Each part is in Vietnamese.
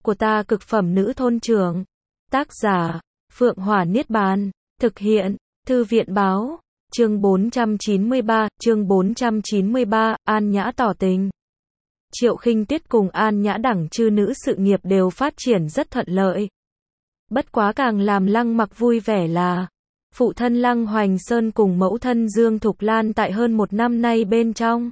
của ta cực phẩm nữ thôn trưởng. Tác giả, Phượng Hỏa Niết Bàn. Thực hiện, Thư viện Báo. Chương 493, An Nhã tỏ tình. Triệu Khinh Tuyết cùng An Nhã đẳng chư nữ sự nghiệp đều phát triển rất thuận lợi. Bất quá càng làm Lăng Mặc vui vẻ là, phụ thân Lăng Hoành Sơn cùng mẫu thân Dương Thục Lan tại hơn một năm nay bên trong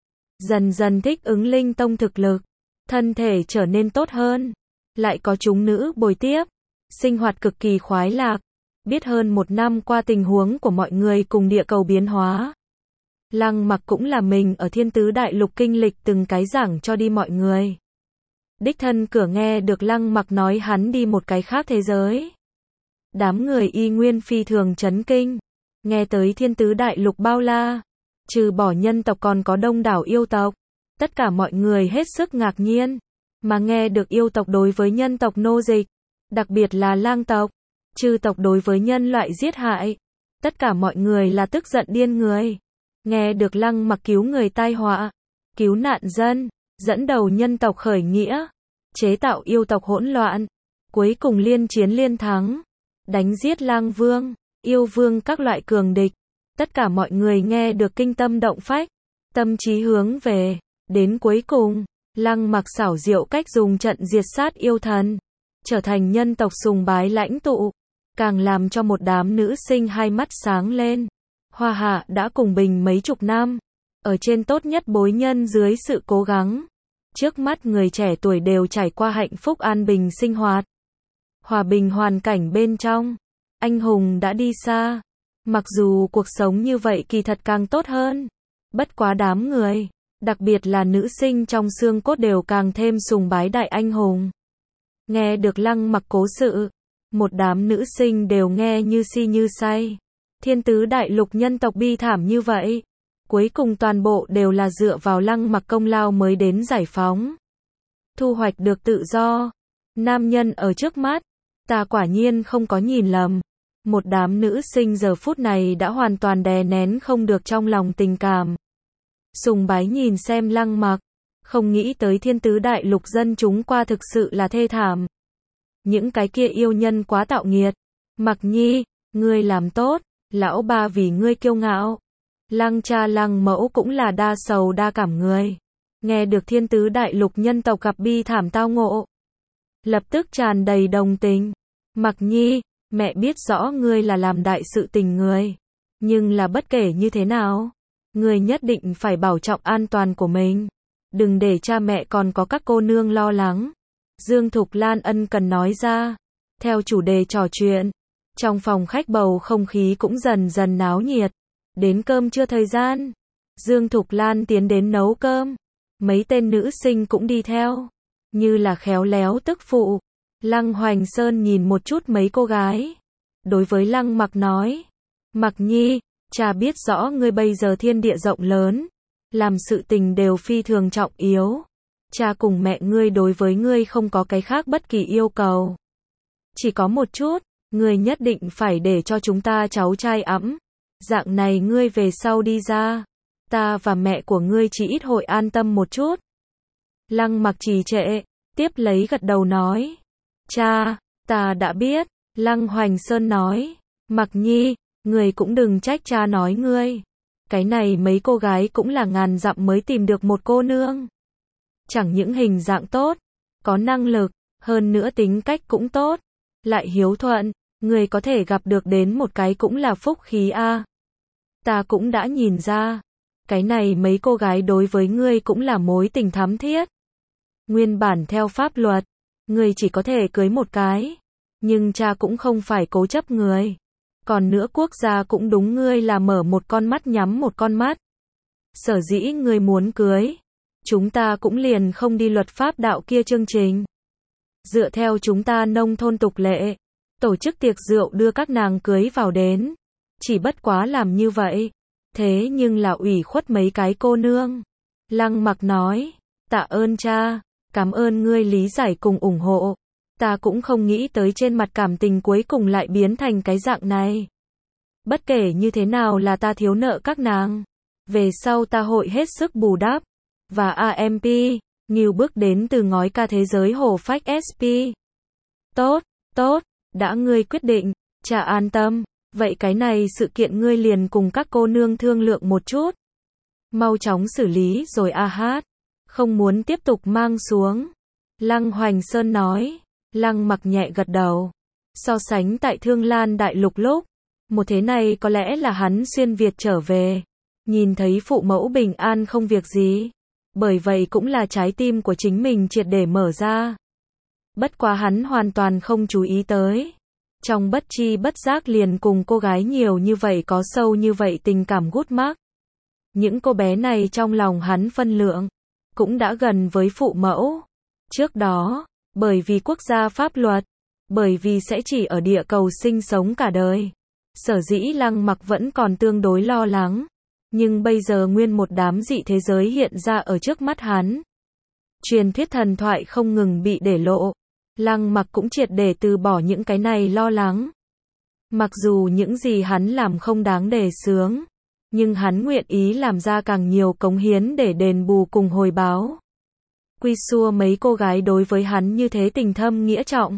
dần dần thích ứng linh tông thực lực, thân thể trở nên tốt hơn, lại có chúng nữ bồi tiếp, sinh hoạt cực kỳ khoái lạc, biết hơn một năm qua tình huống của mọi người cùng địa cầu biến hóa. Lăng Mặc cũng là mình ở Thiên Tứ Đại Lục kinh lịch từng cái giảng cho đi mọi người. Đích thân cửa nghe được Lăng Mặc nói hắn đi một cái khác thế giới. Đám người y nguyên phi thường chấn kinh, nghe tới Thiên Tứ Đại Lục bao la, trừ bỏ nhân tộc còn có đông đảo yêu tộc. Tất cả mọi người hết sức ngạc nhiên, mà nghe được yêu tộc đối với nhân tộc nô dịch, đặc biệt là lang tộc, chư tộc đối với nhân loại giết hại. Tất cả mọi người là tức giận điên người. Nghe được Lăng Mặc cứu người tai họa, cứu nạn dân, dẫn đầu nhân tộc khởi nghĩa, chế tạo yêu tộc hỗn loạn, cuối cùng liên chiến liên thắng, đánh giết lang vương, yêu vương các loại cường địch. Tất cả mọi người nghe được kinh tâm động phách, tâm trí hướng về, đến cuối cùng, Lăng Mặc xảo diệu cách dùng trận diệt sát yêu thần, trở thành nhân tộc sùng bái lãnh tụ, càng làm cho một đám nữ sinh hai mắt sáng lên. Hoa Hạ đã cùng bình mấy chục năm, ở trên tốt nhất bối nhân dưới sự cố gắng. Trước mắt người trẻ tuổi đều trải qua hạnh phúc an bình sinh hoạt. Hòa bình hoàn cảnh bên trong, anh hùng đã đi xa. Mặc dù cuộc sống như vậy kỳ thật càng tốt hơn. Bất quá đám người, đặc biệt là nữ sinh trong xương cốt đều càng thêm sùng bái đại anh hùng. Nghe được Lăng Mặc cố sự, một đám nữ sinh đều nghe như si như say. Thiên Tứ Đại Lục nhân tộc bi thảm như vậy, cuối cùng toàn bộ đều là dựa vào Lăng Mặc công lao mới đến giải phóng, thu hoạch được tự do. Nam nhân ở trước mắt, ta quả nhiên không có nhìn lầm. Một đám nữ sinh giờ phút này đã hoàn toàn đè nén không được trong lòng tình cảm, sùng bái nhìn xem Lăng Mặc, không nghĩ tới Thiên Tứ Đại Lục dân chúng qua thực sự là thê thảm. Những cái kia yêu nhân quá tạo nghiệt. Mặc Nhi, ngươi làm tốt, lão ba vì ngươi kiêu ngạo. Lăng cha Lăng mẫu cũng là đa sầu đa cảm người. Nghe được Thiên Tứ Đại Lục nhân tộc gặp bi thảm tao ngộ, lập tức tràn đầy đồng tình. Mặc Nhi, mẹ biết rõ ngươi là làm đại sự tình người, nhưng là bất kể như thế nào, ngươi nhất định phải bảo trọng an toàn của mình, đừng để cha mẹ còn có các cô nương lo lắng. Dương Thục Lan ân cần nói ra. Theo chủ đề trò chuyện, trong phòng khách bầu không khí cũng dần dần náo nhiệt. Đến cơm trưa thời gian, Dương Thục Lan tiến đến nấu cơm, mấy tên nữ sinh cũng đi theo, như là khéo léo tức phụ. Lăng Hoành Sơn nhìn một chút mấy cô gái, đối với Lăng Mặc nói, Mặc Nhi, cha biết rõ ngươi bây giờ thiên địa rộng lớn, làm sự tình đều phi thường trọng yếu. Cha cùng mẹ ngươi đối với ngươi không có cái khác bất kỳ yêu cầu. Chỉ có một chút, ngươi nhất định phải để cho chúng ta cháu trai ẵm. Dạng này ngươi về sau đi ra, ta và mẹ của ngươi chỉ ít hội an tâm một chút. Lăng Mặc trì trệ, tiếp lấy gật đầu nói, cha, ta đã biết. Lăng Hoành Sơn nói, Mặc Nhi, ngươi cũng đừng trách cha nói ngươi. Cái này mấy cô gái cũng là ngàn dặm mới tìm được một cô nương. Chẳng những hình dạng tốt, có năng lực, hơn nữa tính cách cũng tốt, lại hiếu thuận, người có thể gặp được đến một cái cũng là phúc khí a. Ta cũng đã nhìn ra, cái này mấy cô gái đối với ngươi cũng là mối tình thắm thiết. Nguyên bản theo pháp luật, ngươi chỉ có thể cưới một cái, nhưng cha cũng không phải cố chấp người. Còn nữa quốc gia cũng đúng ngươi là mở một con mắt nhắm một con mắt. Sở dĩ ngươi muốn cưới, chúng ta cũng liền không đi luật pháp đạo kia chương trình. Dựa theo chúng ta nông thôn tục lệ, tổ chức tiệc rượu đưa các nàng cưới vào đến. Chỉ bất quá làm như vậy, thế nhưng là ủy khuất mấy cái cô nương. Lăng Mặc nói, tạ ơn cha, cảm ơn ngươi lý giải cùng ủng hộ. Ta cũng không nghĩ tới trên mặt cảm tình cuối cùng lại biến thành cái dạng này. Bất kể như thế nào là ta thiếu nợ các nàng. Về sau ta hội hết sức bù đắp. Và AMP, Ngưu bước đến từ ngói ca thế giới hồ phách SP. Tốt, tốt, đã ngươi quyết định, chả an tâm, vậy cái này sự kiện ngươi liền cùng các cô nương thương lượng một chút. Mau chóng xử lý rồi a hát, không muốn tiếp tục mang xuống. Lăng Hoành Sơn nói, Lăng Mặc nhẹ gật đầu. So sánh tại Thương Lan Đại Lục lúc, một thế này có lẽ là hắn xuyên Việt trở về, nhìn thấy phụ mẫu bình an không việc gì. Bởi vậy cũng là trái tim của chính mình triệt để mở ra. Bất quá hắn hoàn toàn không chú ý tới. Trong bất chi bất giác liền cùng cô gái nhiều như vậy có sâu như vậy tình cảm gút mắc. Những cô bé này trong lòng hắn phân lượng, cũng đã gần với phụ mẫu. Trước đó, bởi vì quốc gia pháp luật, bởi vì sẽ chỉ ở địa cầu sinh sống cả đời. Sở dĩ Lăng Mặc vẫn còn tương đối lo lắng. Nhưng bây giờ nguyên một đám dị thế giới hiện ra ở trước mắt hắn. Truyền thuyết thần thoại không ngừng bị để lộ. Lăng Mặc cũng triệt để từ bỏ những cái này lo lắng. Mặc dù những gì hắn làm không đáng để sướng, nhưng hắn nguyện ý làm ra càng nhiều cống hiến để đền bù cùng hồi báo. Quy xua mấy cô gái đối với hắn như thế tình thâm nghĩa trọng.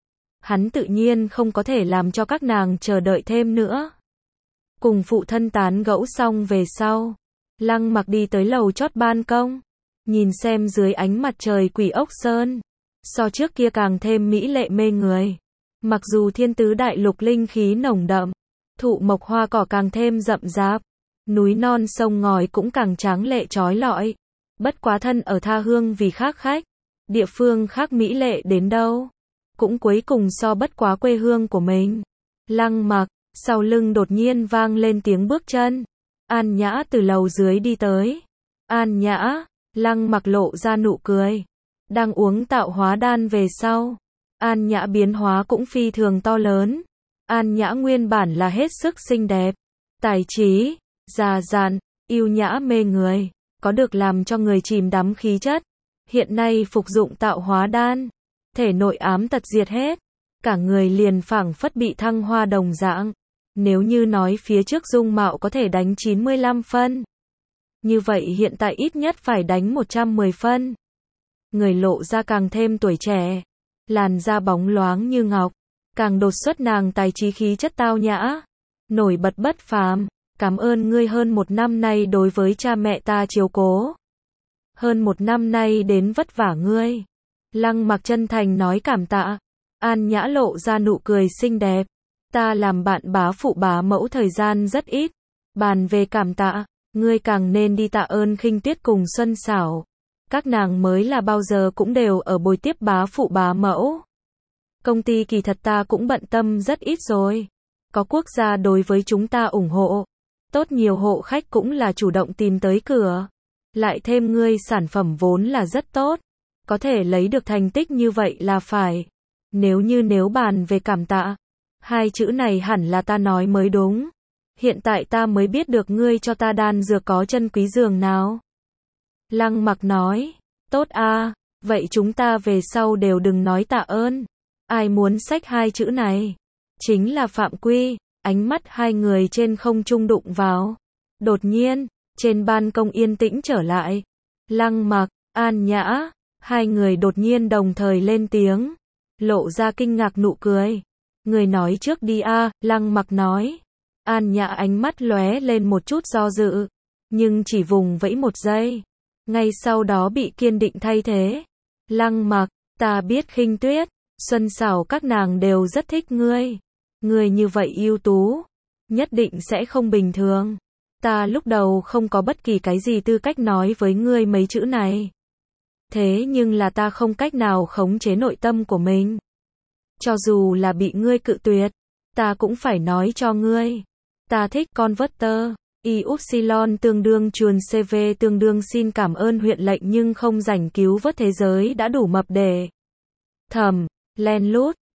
Hắn tự nhiên không có thể làm cho các nàng chờ đợi thêm nữa. Cùng phụ thân tán gẫu xong về sau, Lăng Mặc đi tới lầu chót ban công, nhìn xem dưới ánh mặt trời Quỷ Ốc Sơn, so trước kia càng thêm mỹ lệ mê người. Mặc dù thiên tứ đại lục linh khí nồng đậm, thụ mộc hoa cỏ càng thêm rậm rạp, núi non sông ngòi cũng càng tráng lệ chói lọi. Bất quá thân ở tha hương vì khác khách, địa phương khác mỹ lệ đến đâu, cũng cuối cùng so bất quá quê hương của mình. Lăng Mặc, sau lưng đột nhiên vang lên tiếng bước chân. An Nhã từ lầu dưới đi tới. An Nhã, Lăng Mặc lộ ra nụ cười. Đang uống tạo hóa đan về sau, An Nhã biến hóa cũng phi thường to lớn. An Nhã nguyên bản là hết sức xinh đẹp, tài trí, già dặn, yêu nhã mê người, có được làm cho người chìm đắm khí chất. Hiện nay phục dụng tạo hóa đan, thể nội ám tật diệt hết, cả người liền phảng phất bị thăng hoa đồng dạng. Nếu như nói phía trước dung mạo có thể đánh 95 phân, như vậy hiện tại ít nhất phải đánh 110 phân. Người lộ ra càng thêm tuổi trẻ, làn da bóng loáng như ngọc, càng đột xuất nàng tài trí khí chất tao nhã, nổi bật bất phàm. Cảm ơn ngươi hơn một năm nay đối với cha mẹ ta chiếu cố. Hơn một năm nay đến vất vả ngươi. Lăng Mặc chân thành nói cảm tạ. An Nhã lộ ra nụ cười xinh đẹp. Ta làm bạn bá phụ bá mẫu thời gian rất ít. Bàn về cảm tạ, ngươi càng nên đi tạ ơn Khinh Tuyết cùng Xuân Xảo. Các nàng mới là bao giờ cũng đều ở bồi tiếp bá phụ bá mẫu. Công ty kỳ thật ta cũng bận tâm rất ít rồi. Có quốc gia đối với chúng ta ủng hộ. Tốt nhiều hộ khách cũng là chủ động tìm tới cửa. Lại thêm ngươi sản phẩm vốn là rất tốt. Có thể lấy được thành tích như vậy là phải. Nếu bàn về cảm tạ, hai chữ này hẳn là ta nói mới đúng. Hiện tại ta mới biết được ngươi cho ta đan dược có chân quý giường nào. Lăng Mặc nói, tốt a, vậy chúng ta về sau đều đừng nói tạ ơn. Ai muốn xách hai chữ này? Chính là phạm quy. Ánh mắt hai người trên không trung đụng vào. Đột nhiên, trên ban công yên tĩnh trở lại. Lăng Mặc, An Nhã, hai người đột nhiên đồng thời lên tiếng, lộ ra kinh ngạc nụ cười. Người nói trước đi a, Lăng Mặc nói. An Nhã ánh mắt lóe lên một chút do dự, nhưng chỉ vùng vẫy một giây, ngay sau đó bị kiên định thay thế. Lăng Mặc, ta biết Khinh Tuyết, Xuân Xảo các nàng đều rất thích ngươi. Ngươi như vậy ưu tú, nhất định sẽ không bình thường. Ta lúc đầu không có bất kỳ cái gì tư cách nói với ngươi mấy chữ này. Thế nhưng là ta không cách nào khống chế nội tâm của mình. Cho dù là bị ngươi cự tuyệt, ta cũng phải nói cho ngươi. Ta thích Converter, Y-Upsilon tương đương chuồn CV tương đương xin cảm ơn huyện lệnh nhưng không rảnh cứu vớt thế giới đã đủ mập để thầm, len lút.